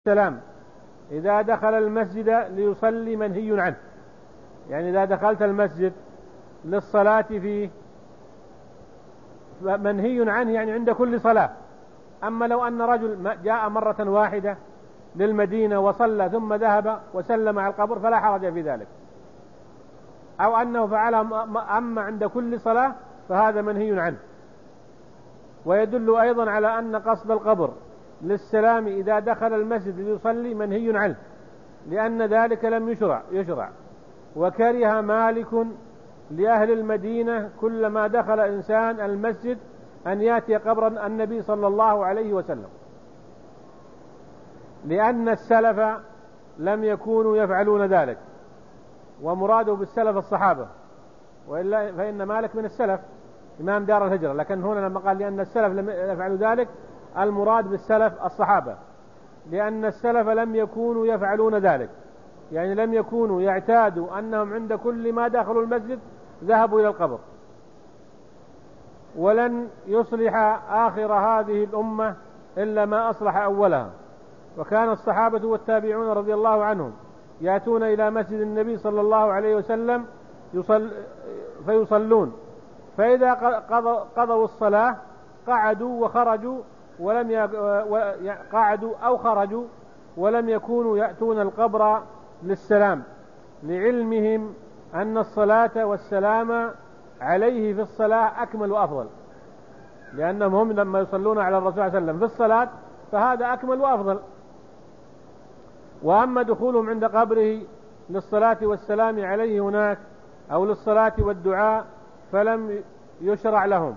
السلام إذا دخل المسجد ليصلي منهي عنه، يعني إذا دخلت المسجد للصلاة فيه منهي عنه، يعني عند كل صلاة. أما لو أن رجل جاء مرة واحدة للمدينة وصلى ثم ذهب وسلم على القبر فلا حرج في ذلك، أو أنه فعل أما عند كل صلاة فهذا منهي عنه. ويدل أيضا على أن قصد القبر للسلام إذا دخل المسجد ليصلي منهي عنه، لأن ذلك لم يشرع. وكره مالك لأهل المدينة كلما دخل إنسان المسجد أن يأتي قبر النبي صلى الله عليه وسلم، لأن السلف لم يكونوا يفعلون ذلك، ومراده بالسلف الصحابة، وإلا فإن مالك من السلف إمام دار الهجرة، لكن هنا لما قال لأن السلف لم يفعلوا ذلك المراد بالسلف الصحابة، لأن السلف لم يكونوا يفعلون ذلك، يعني لم يكونوا يعتادوا أنهم عند كل ما دخلوا المسجد ذهبوا إلى القبر. ولن يصلح آخر هذه الأمة إلا ما أصلح أولها. وكان الصحابة والتابعون رضي الله عنهم يأتون إلى مسجد النبي صلى الله عليه وسلم فيصلون، فإذا قضوا الصلاة قعدوا أو خرجوا ولم يكونوا يأتون القبر للسلام، لعلمهم أن الصلاة والسلام عليه في الصلاة أكمل وأفضل، لأنهم هم لما يصلون على الرسول صلى الله عليه وسلم في الصلاة فهذا أكمل وأفضل. وأما دخولهم عند قبره للصلاة والسلام عليه هناك أو للصلاة والدعاء فلم يشرع لهم،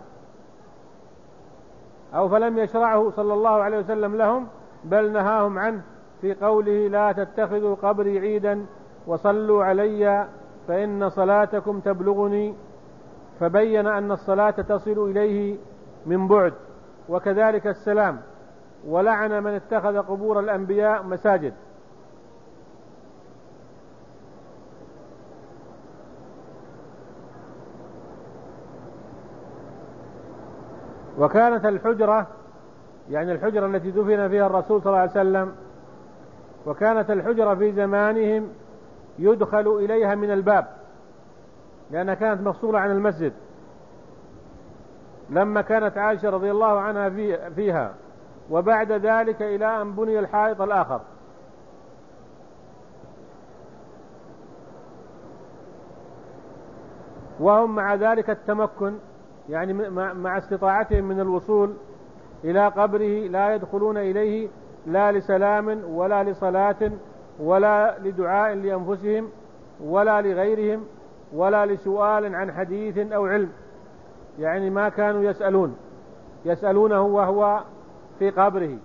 أو فلم يشرعه صلى الله عليه وسلم لهم، بل نهاهم عنه في قوله: لا تتخذوا قبري عيدا وصلوا علي فإن صلاتكم تبلغني، فبين أن الصلاة تصل إليه من بعد، وكذلك السلام. ولعن من اتخذ قبور الأنبياء مساجد. وكانت الحجرة، يعني الحجرة التي دفن فيها الرسول صلى الله عليه وسلم، وكانت الحجرة في زمانهم يدخل إليها من الباب، لأنها كانت مفصولة عن المسجد لما كانت عائشة رضي الله عنها فيها، وبعد ذلك إلى أن بني الحائط الآخر. وهم مع ذلك التمكن، يعني مع استطاعتهم من الوصول إلى قبره لا يدخلون إليه لا لسلام ولا لصلاة ولا لدعاء لأنفسهم ولا لغيرهم ولا لسؤال عن حديث أو علم، يعني ما كانوا يسألونه وهو في قبره.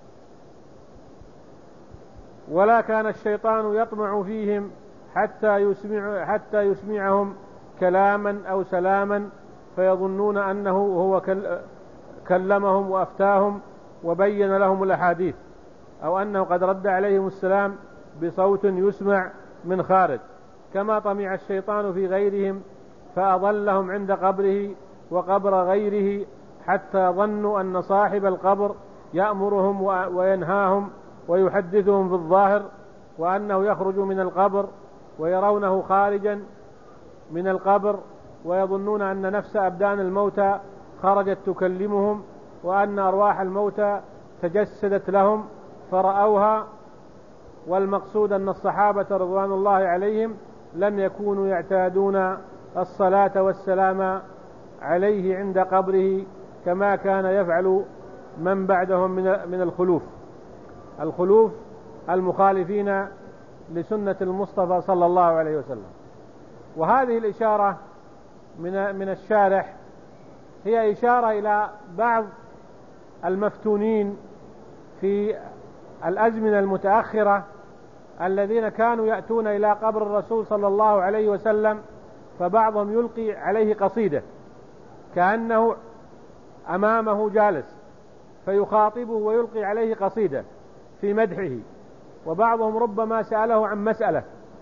ولا كان الشيطان يطمع فيهم حتى يسمعهم كلاما أو سلاما فيظنون أنه هو كلمهم وأفتاهم وبين لهم الأحاديث، أو أنه قد رد عليهم السلام بصوت يسمع من خارج، كما طمع الشيطان في غيرهم فأضلهم عند قبره وقبر غيره، حتى ظنوا أن صاحب القبر يأمرهم وينهاهم ويحدثهم في الظاهر، وأنه يخرج من القبر ويرونه خارجا من القبر، ويظنون أن نفس أبدان الموتى خرجت تكلمهم، وأن أرواح الموتى تجسدت لهم فرأوها. والمقصود أن الصحابة رضوان الله عليهم لم يكونوا يعتادون الصلاة والسلام عليه عند قبره كما كان يفعل من بعدهم من الخلوف المخالفين لسنة المصطفى صلى الله عليه وسلم. وهذه الإشارة من الشارح هي إشارة إلى بعض المفتونين في الأزمنة المتأخرة الذين كانوا يأتون إلى قبر الرسول صلى الله عليه وسلم، فبعضهم يلقي عليه قصيدة كأنه أمامه جالس فيخاطبه ويلقي عليه قصيدة في مدحه، وبعضهم ربما سأله عن مسألة،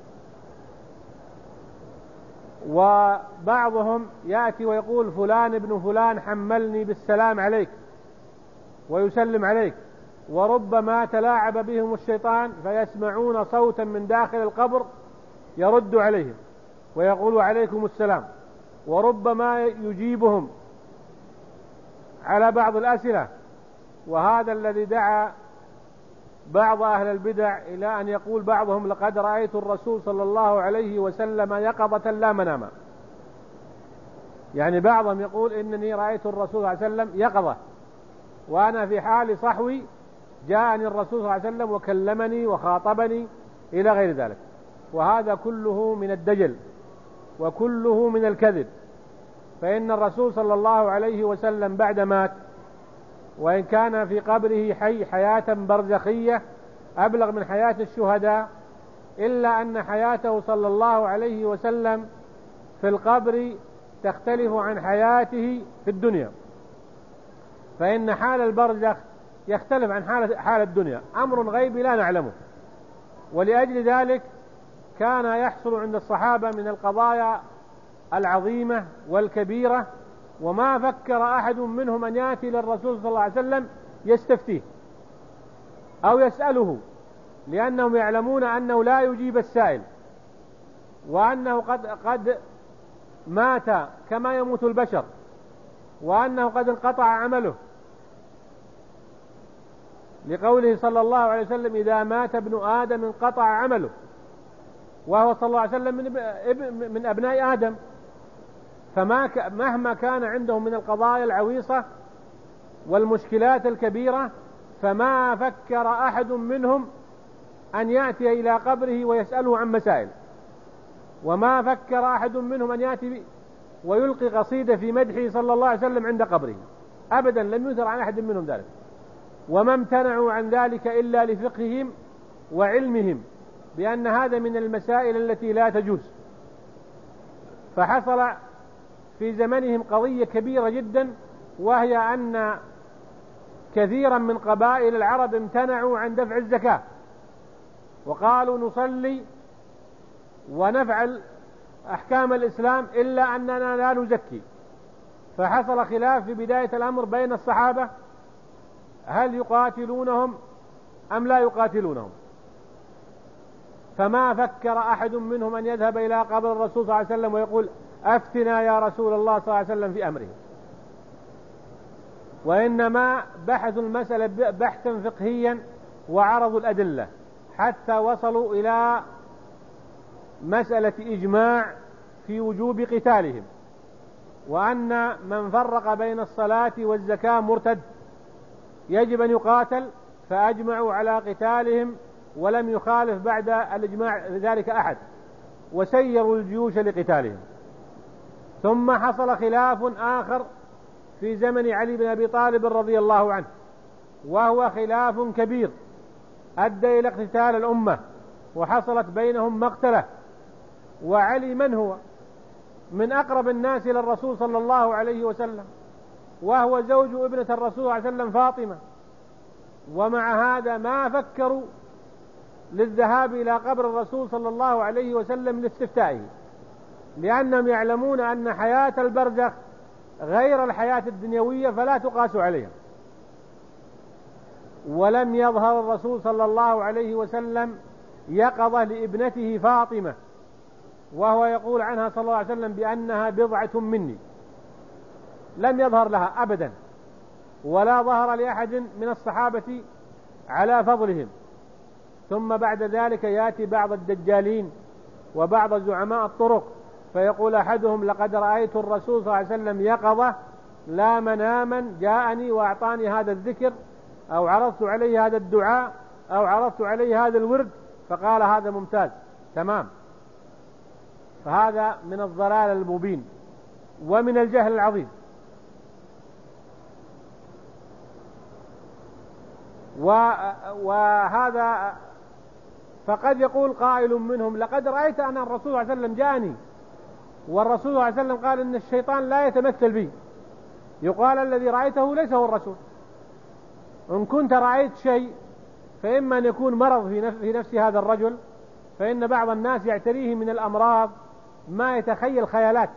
وبعضهم يأتي ويقول: فلان ابن فلان حملني بالسلام عليك ويسلم عليك، وربما تلاعب بهم الشيطان فيسمعون صوتا من داخل القبر يرد عليهم ويقول عليكم السلام، وربما يجيبهم على بعض الأسئلة. وهذا الذي دعا بعض أهل البدع إلى أن يقول بعضهم لقد رأيت الرسول صلى الله عليه وسلم يقظة لا مناما. يعني بعضهم يقول إنني رأيت الرسول صلى الله عليه وسلم يقظة وأنا في حال صحوي جاءني الرسول صلى الله عليه وسلم وكلمني وخاطبني إلى غير ذلك. وهذا كله من الدجل وكله من الكذب. فإن الرسول صلى الله عليه وسلم بعد مات وإن كان في قبره حي حياة برزخية أبلغ من حياة الشهداء، إلا أن حياته صلى الله عليه وسلم في القبر تختلف عن حياته في الدنيا. فإن حال البرزخ يختلف عن حال الدنيا، أمر غيبي لا نعلمه. ولأجل ذلك كان يحصل عند الصحابة من القضايا العظيمة والكبيرة، وما فكر أحد منهم أن يأتي للرسول صلى الله عليه وسلم يستفتيه أو يسأله، لأنهم يعلمون أنه لا يجيب السائل، وأنه قد مات كما يموت البشر، وأنه قد انقطع عمله، لقوله صلى الله عليه وسلم إذا مات ابن آدم انقطع عمله، وهو صلى الله عليه وسلم من أبناء آدم. فمهما كان عندهم من القضايا العويصة والمشكلات الكبيرة فما فكر أحد منهم أن يأتي إلى قبره ويسأله عن مسائل، وما فكر أحد منهم أن يأتي ويلقي قصيدة في مدحه صلى الله عليه وسلم عند قبره أبدا، لم يثر عن أحد منهم ذلك. وما امتنعوا عن ذلك إلا لفقههم وعلمهم بأن هذا من المسائل التي لا تجوز. فحصل في زمنهم قضية كبيرة جدا، وهي أن كثيرا من قبائل العرب امتنعوا عن دفع الزكاة، وقالوا نصلي ونفعل أحكام الإسلام إلا أننا لا نزكي. فحصل خلاف في بداية الأمر بين الصحابة هل يقاتلونهم أم لا يقاتلونهم. فما فكر أحد منهم أن يذهب إلى قبر الرسول صلى الله عليه وسلم ويقول أفتنا يا رسول الله صلى الله عليه وسلم في أمره، وإنما بحثوا المسألة بحثا فقهيا وعرضوا الأدلة حتى وصلوا إلى مسألة إجماع في وجوب قتالهم، وأن من فرق بين الصلاة والزكاة مرتد يجب أن يقاتل، فأجمعوا على قتالهم ولم يخالف بعد الإجماع ذلك أحد، وسيروا الجيوش لقتالهم. ثم حصل خلاف آخر في زمن علي بن أبي طالب رضي الله عنه، وهو خلاف كبير أدى إلى اقتتال الأمة، وحصلت بينهم مقتلة. وعلي من هو؟ من أقرب الناس إلى الرسول صلى الله عليه وسلم، وهو زوج ابنة الرسول صلى الله عليه وسلم فاطمة، ومع هذا ما فكروا للذهاب إلى قبر الرسول صلى الله عليه وسلم لاستفتائه، لأنهم يعلمون أن حياة البرزخ غير الحياة الدنيوية فلا تقاس عليها. ولم يظهر الرسول صلى الله عليه وسلم يقظة لابنته فاطمة، وهو يقول عنها صلى الله عليه وسلم بأنها بضعة مني، لم يظهر لها أبدا، ولا ظهر لأحد من الصحابة على فضلهم. ثم بعد ذلك يأتي بعض الدجالين وبعض زعماء الطرق فيقول أحدهم لقد رأيت الرسول صلى الله عليه وسلم يقظة لا مناما، جاءني وأعطاني هذا الذكر، أو عرضت عليه هذا الدعاء، أو عرضت عليه هذا الورد، فقال هذا ممتاز تمام. فهذا من الضلال المبين ومن الجهل العظيم. وهذا فقد يقول قائل منهم لقد رأيت أن الرسول صلى الله عليه وسلم جاءني، والرسول صلى الله عليه وسلم قال إن الشيطان لا يتمثل بي. يقال الذي رأيته ليس هو الرسول. إن كنت رأيت شيء فإما أن يكون مرض في نفس هذا الرجل، فإن بعض الناس يعتريه من الأمراض ما يتخيل خيالات،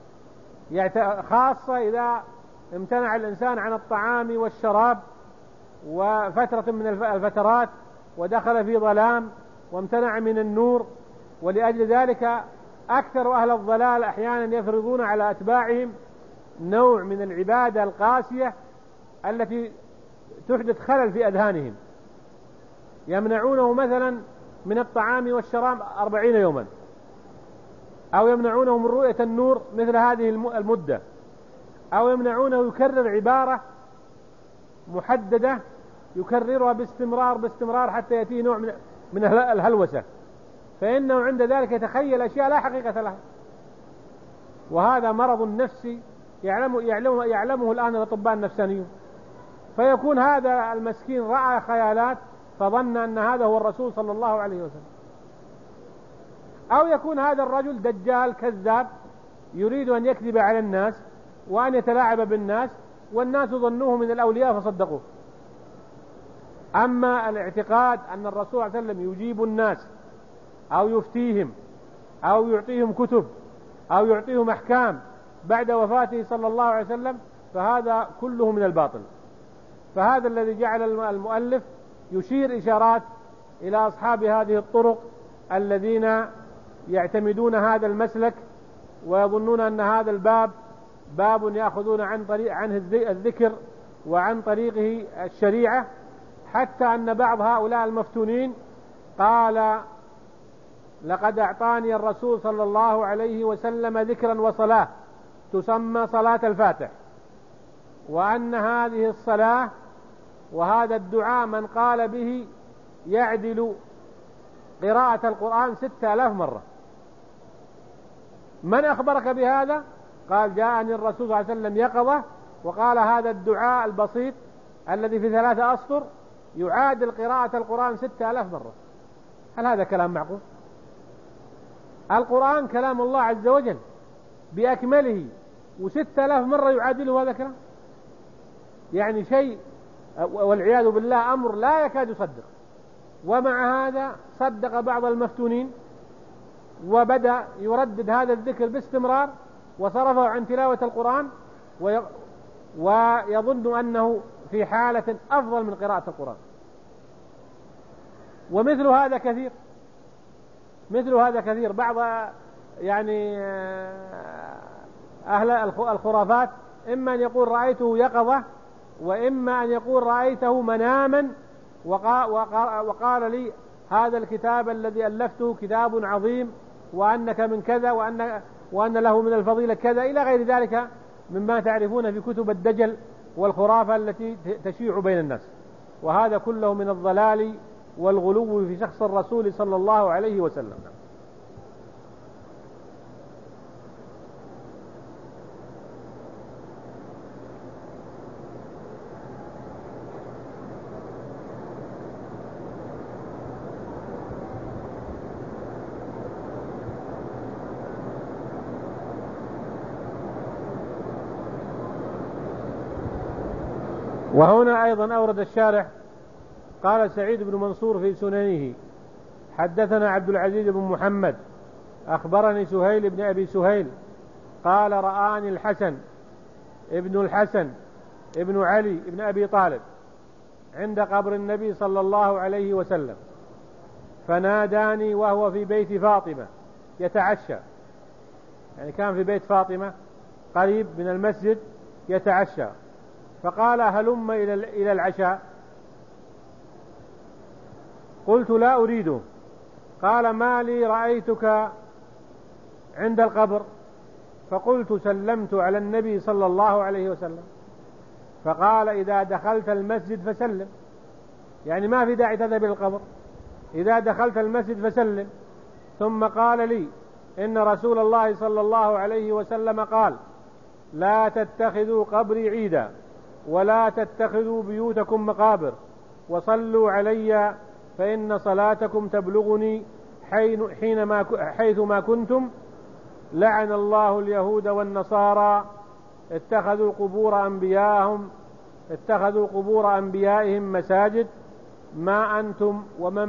خاصة إذا امتنع الإنسان عن الطعام والشراب وفترة من الفترات ودخل في ظلام وامتنع من النور، ولأجل ذلك أكثر أهل الضلال أحيانا يفرضون على أتباعهم نوع من العبادة القاسية التي تحدث خلل في أذهانهم، يمنعونه مثلا من الطعام والشراب 40 يوما، أو يمنعونه من رؤية النور مثل هذه المدة، أو يمنعونه يكرر عبارة محددة يكررها باستمرار حتى يأتيه نوع من الهلوسة، فإنه عند ذلك يتخيل أشياء لا حقيقة لها، وهذا مرض نفسي يعلمه الآن الأطباء النفسانيون. فيكون هذا المسكين رأى خيالات فظن أن هذا هو الرسول صلى الله عليه وسلم، أو يكون هذا الرجل دجال كذاب يريد أن يكذب على الناس وأن يتلاعب بالناس، والناس ظنوه من الأولياء فصدقوه. أما الاعتقاد أن الرسول صلى الله عليه وسلم يجيب الناس أو يفتيهم أو يعطيهم كتب أو يعطيهم أحكام بعد وفاته صلى الله عليه وسلم، فهذا كله من الباطل. فهذا الذي جعل المؤلف يشير إشارات إلى أصحاب هذه الطرق الذين يعتمدون هذا المسلك ويظنون أن هذا الباب باب يأخذون عنه الذكر وعن طريقه الشريعة، حتى أن بعض هؤلاء المفتونين قال: لقد أعطاني الرسول صلى الله عليه وسلم ذكرا وصلاة تسمى صلاة الفاتح، وأن هذه الصلاة وهذا الدعاء من قال به يعدل قراءة القرآن 6000 مرة. من أخبرك بهذا؟ قال: جاءني الرسول صلى الله عليه وسلم يقظة وقال هذا الدعاء البسيط الذي في 3 أسطر يعادل قراءة القرآن 6000 مرة. هل هذا كلام معقول؟ القرآن كلام الله عز وجل بأكمله، و6000 مرة يعادله هذا كلام، يعني شيء والعياذ بالله أمر لا يكاد يصدق. ومع هذا صدق بعض المفتونين وبدأ يردد هذا الذكر باستمرار وصرفه عن تلاوة القرآن ويظن أنه في حالة أفضل من قراءة القرآن. ومثل هذا كثير بعض يعني أهل الخرافات، إما أن يقول رأيته يقظة، وإما أن يقول رأيته مناما وقال لي هذا الكتاب الذي ألفته كتاب عظيم وأنك من كذا وأن له من الفضيلة كذا إلى غير ذلك مما تعرفون في كتب الدجل والخرافة التي تشيع بين الناس. وهذا كله من الضلال والغلو في شخص الرسول صلى الله عليه وسلم. وهنا أيضا أورد الشارح قال سعيد بن منصور في سننه: حدثنا عبد العزيز بن محمد أخبرني سهيل بن أبي سهيل قال: رآني الحسن ابن علي ابن أبي طالب عند قبر النبي صلى الله عليه وسلم، فناداني وهو في بيت فاطمة يتعشى، يعني كان في بيت فاطمة قريب من المسجد يتعشى، فقال: هلم إلى العشاء. قلت: لا أريده. قال: ما لي رأيتك عند القبر؟ فقلت: سلمت على النبي صلى الله عليه وسلم. فقال: إذا دخلت المسجد فسلم، يعني ما في داعي تذهب إلى القبر، إذا دخلت المسجد فسلم. ثم قال لي: إن رسول الله صلى الله عليه وسلم قال: لا تتخذوا قبري عيدا ولا تتخذوا بيوتكم مقابر، وصلوا علي فإن صلاتكم تبلغني حيثما كنتم. لعن الله اليهود والنصارى اتخذوا قبور أنبيائهم مساجد، ما أنتم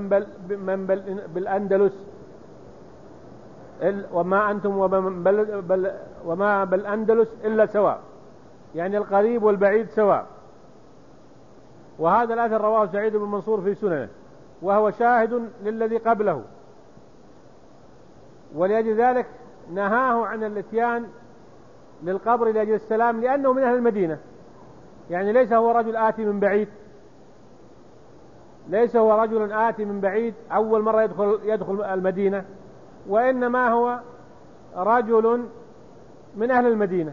وما بالأندلس إلا سواء، يعني القريب والبعيد سواء. وهذا الأثر رواه سعيد بن منصور في سننه، وهو شاهد للذي قبله، ولأجل ذلك نهاه عن الاتيان للقبر لأجل السلام، لأنه من أهل المدينة. يعني ليس هو رجل آتي من بعيد، ليس هو رجل آتي من بعيد أول مرة يدخل المدينة، وإنما هو رجل من أهل المدينة،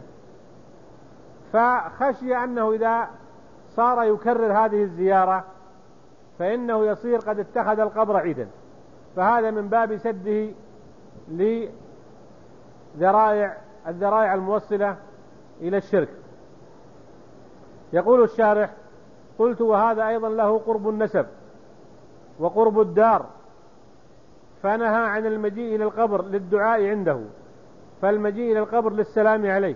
فخشي أنه إذا صار يكرر هذه الزيارة فإنه يصير قد اتخذ القبر عيدا، فهذا من باب سده الذرائع الموصلة إلى الشرك. يقول الشارح: قلت وهذا أيضا له قرب النسب وقرب الدار، فنهى عن المجيء إلى القبر للدعاء عنده، فالمجيء إلى القبر للسلام عليه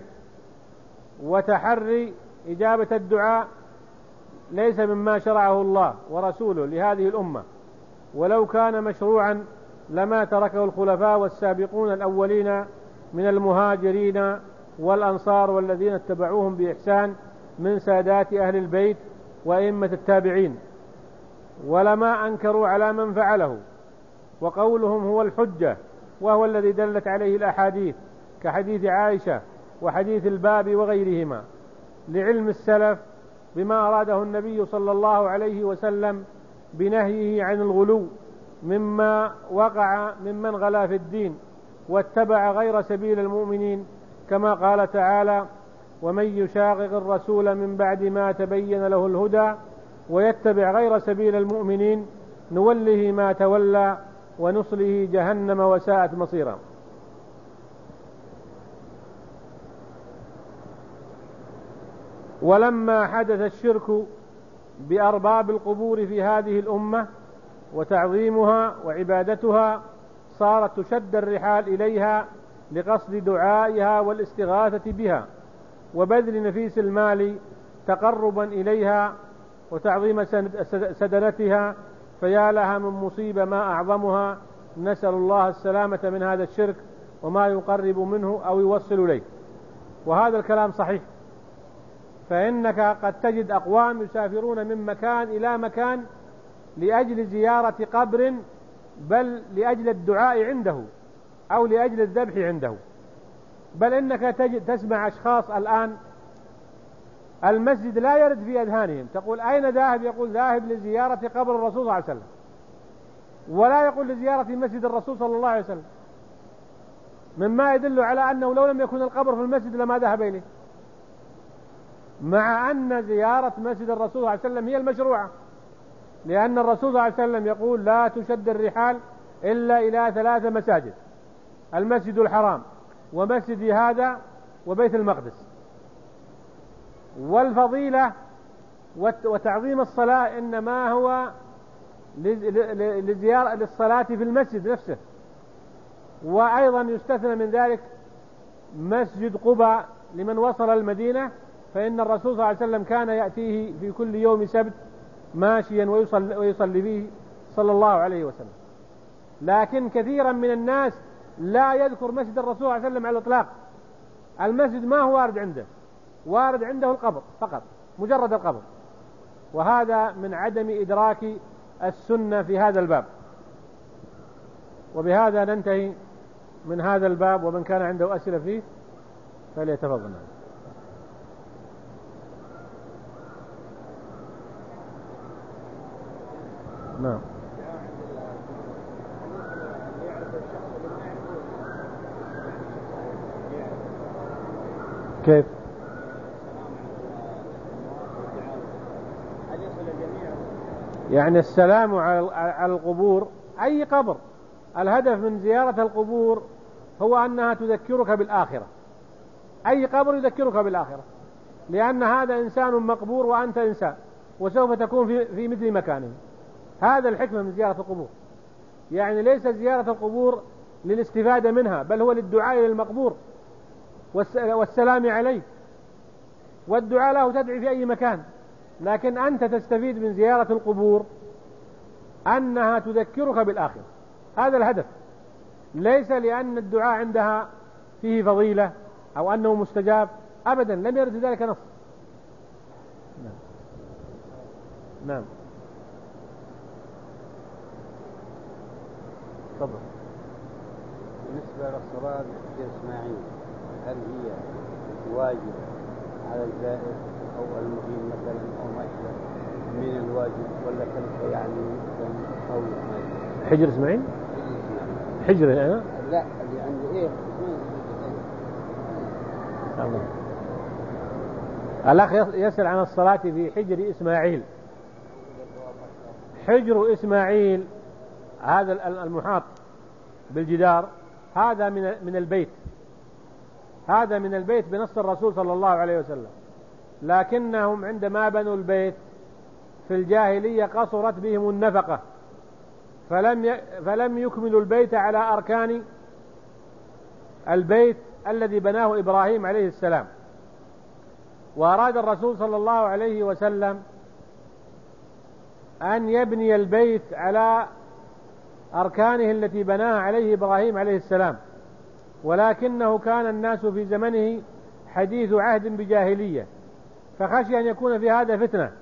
وتحري إجابة الدعاء ليس مما شرعه الله ورسوله لهذه الأمة، ولو كان مشروعا لما تركه الخلفاء والسابقون الأولين من المهاجرين والأنصار والذين اتبعوهم بإحسان من سادات أهل البيت وأئمة التابعين، ولما أنكروا على من فعله، وقولهم هو الحجة، وهو الذي دلت عليه الأحاديث كحديث عائشة وحديث الباب وغيرهما، لعلم السلف بما أراده النبي صلى الله عليه وسلم بنهيه عن الغلو مما وقع ممن غلا في الدين واتبع غير سبيل المؤمنين، كما قال تعالى: ومن يشاقق الرسول من بعد ما تبين له الهدى ويتبع غير سبيل المؤمنين نوله ما تولى ونصله جهنم وساءت مصيرا. ولما حدث الشرك بأرباب القبور في هذه الأمة وتعظيمها وعبادتها، صارت تشد الرحال إليها لقصد دعائها والاستغاثة بها وبذل نفيس المال تقربا إليها وتعظيم سدنتها، فيا لها من مصيبة ما أعظمها. نسأل الله السلامة من هذا الشرك وما يقرب منه أو يوصل إليه. وهذا الكلام صحيح، فإنك قد تجد أقوام يسافرون من مكان إلى مكان لأجل زيارة قبر، بل لأجل الدعاء عنده أو لأجل الذبح عنده. بل إنك تسمع أشخاص الآن المسجد لا يرد في أذهانهم، تقول أين ذاهب؟ يقول ذاهب لزيارة قبر الرسول صلى الله عليه وسلم، ولا يقول لزيارة مسجد الرسول صلى الله عليه وسلم، مما يدل على أنه لو لم يكن القبر في المسجد لما ذهب إليه، مع أن زيارة مسجد الرسول صلى الله عليه وسلم هي المشروعة، لأن الرسول صلى الله عليه وسلم يقول: لا تشد الرحال إلا إلى 3 مساجد: المسجد الحرام ومسجد هذا وبيت المقدس. والفضيلة وتعظيم الصلاة إنما هو للصلاة في المسجد نفسه. وأيضا يستثنى من ذلك مسجد قباء لمن وصل المدينة، فإن الرسول صلى الله عليه وسلم كان يأتيه في كل يوم سبت ماشيا ويصلي فيه صلى الله عليه وسلم. لكن كثيرا من الناس لا يذكر مسجد الرسول صلى الله عليه وسلم على الإطلاق. المسجد ما هو وارد عنده، وارد عنده القبر فقط، مجرد القبر. وهذا من عدم إدراك السنة في هذا الباب. وبهذا ننتهي من هذا الباب، ومن كان عنده أسئلة فيه فليتفضل. نعم. كيف؟ يعني السلام على القبور، أي قبر. الهدف من زيارة القبور هو أنها تذكرك بالآخرة، أي قبر يذكرك بالآخرة، لأن هذا إنسان مقبور وأنت إنسان، وسوف تكون في مثل مكانه. هذا الحكمة من زيارة القبور. يعني ليس زيارة القبور للاستفادة منها، بل هو للدعاء للمقبور والسلام عليه، والدعاء له تدعي في أي مكان. لكن أنت تستفيد من زيارة القبور أنها تذكرك بالآخرة، هذا الهدف، ليس لأن الدعاء عندها فيه فضيلة أو أنه مستجاب، أبدا لم يرد ذلك نص. نعم. تفضل. بالنسبة للصلاة في إسماعيل، هل هي واجب على الزائر أو المقيم مثلا أو ما أشبه من الواجب، ولا تلك يعني أو حجر إسماعيل؟ حجر أنا؟ لا، اللي عندي إيه الله. الأخ يسأل عن الصلاة في حجر إسماعيل. حجر إسماعيل هذا المحاط بالجدار، هذا من البيت، هذا من البيت بنص الرسول صلى الله عليه وسلم، لكنهم عندما بنوا البيت في الجاهلية قصرت بهم النفقة، فلم يكملوا البيت على أركان البيت الذي بناه إبراهيم عليه السلام. وأراد الرسول صلى الله عليه وسلم أن يبني البيت على أركانه التي بناها عليه إبراهيم عليه السلام، ولكنه كان الناس في زمنه حديث عهد بجاهلية، فخشي أن يكون في هذا فتنة،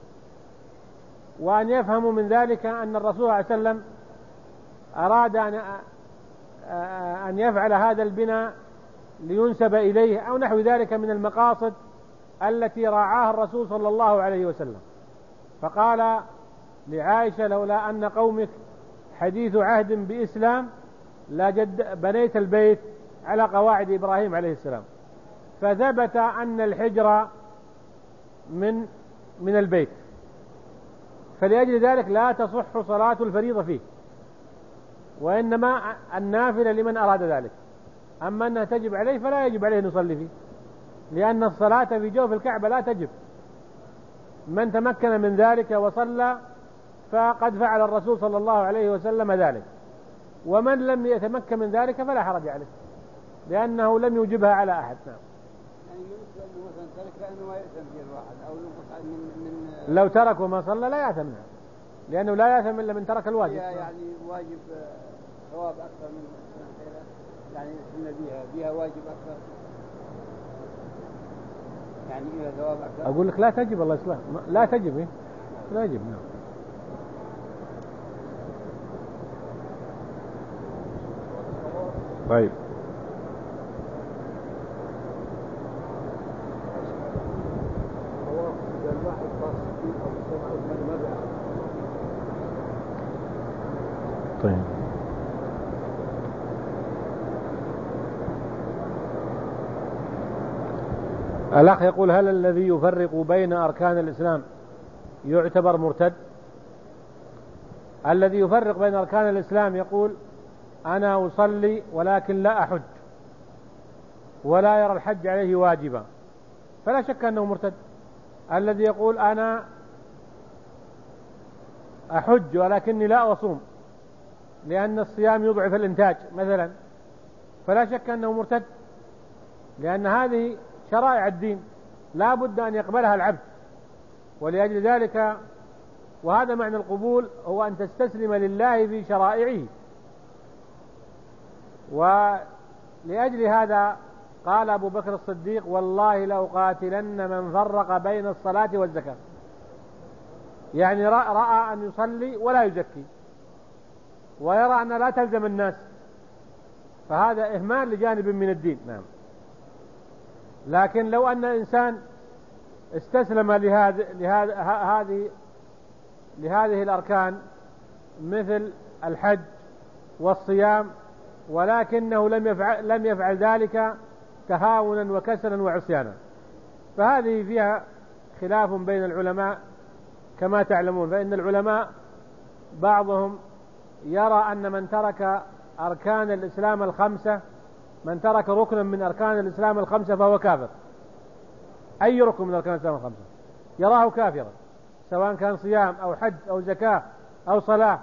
وأن يفهموا من ذلك أن الرسول صلى الله عليه وسلم أراد أن يفعل هذا البناء لينسب إليه أو نحو ذلك من المقاصد التي راعاها الرسول صلى الله عليه وسلم. فقال لعائشة: لولا أن قومك حديث عهد بإسلام بنيت البيت على قواعد إبراهيم عليه السلام. فثبت أن الحجر من البيت، فلأجل ذلك لا تصح صلاة الفريضة فيه، وإنما النافلة لمن أراد ذلك. أما أنها تجب عليه فلا يجب عليه أن يصلي فيه، لأن الصلاة في جوف الكعبة لا تجب. من تمكن من ذلك وصلى فقد فعل الرسول صلى الله عليه وسلم ذلك، ومن لم يتمكن من ذلك فلا حرج عليه، لأنه لم يوجبها على أحد. نعم. يعني يمكن مثلا ترك لأنه ما يأثم فيه الواحد، أو لو ترك وما صلى لا يأثم، لأنه لا يأثم إلا من ترك الواجب. يعني واجب ثواب أكثر من غيره، يعني إن بها واجب أكثر، يعني إلى ثواب أكثر. أقول لك لا تجب، الله يصلح، لا تجب. إيه؟ لا يجب. نعم. طيب. طيب. الأخ يقول: هل الذي يفرق بين أركان الإسلام يعتبر مرتد؟ الذي يفرق بين أركان الإسلام يقول: أنا أصلي ولكن لا أحج، ولا يرى الحج عليه واجبا، فلا شك أنه مرتد. الذي يقول: أنا أحج ولكني لا أصوم لأن الصيام يضعف الإنتاج مثلا، فلا شك أنه مرتد، لأن هذه شرائع الدين لا بد أن يقبلها العبد. ولأجل ذلك، وهذا معنى القبول، هو أن تستسلم لله في شرائعه. ولأجل هذا قال أبو بكر الصديق: والله لأقاتلن من فرق بين الصلاة والزكاة. يعني رأى أن يصلي ولا يزكي، ويرى أن لا تلزم الناس، فهذا إهمال لجانب من الدين. نعم. لكن لو أن إنسان استسلم لهذه الأركان مثل الحج والصيام، ولكنه لم يفعل ذلك تهاونا وكسلا وعصيانا، فهذه فيها خلاف بين العلماء كما تعلمون. فإن العلماء بعضهم يرى أن من ترك أركان الإسلام الخمسة، من ترك ركنا من أركان الإسلام الخمسة فهو كافر. أي ركن من أركان الإسلام الخمسة يراه كافرا، سواء كان صيام أو حج أو زكاة أو صلاة.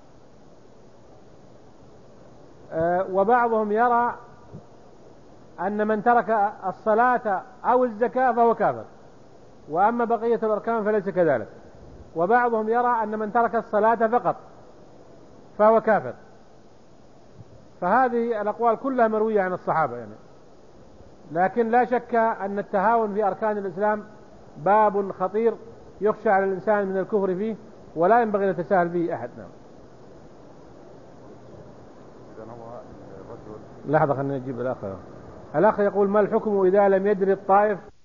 وبعضهم يرى أن من ترك الصلاة أو الزكاة فهو كافر، وأما بقية الأركان فليس كذلك. وبعضهم يرى أن من ترك الصلاة فقط فهو كافر. فهذه الأقوال كلها مروية عن الصحابة يعني. لكن لا شك أن التهاون في أركان الإسلام باب خطير يخشى على الإنسان من الكفر فيه ولا ينبغي أن يتساهل به أحد. نعم. لحظة خلينا نجيب الآخر. الآخر يقول: ما الحكم إذا لم يدري الطائف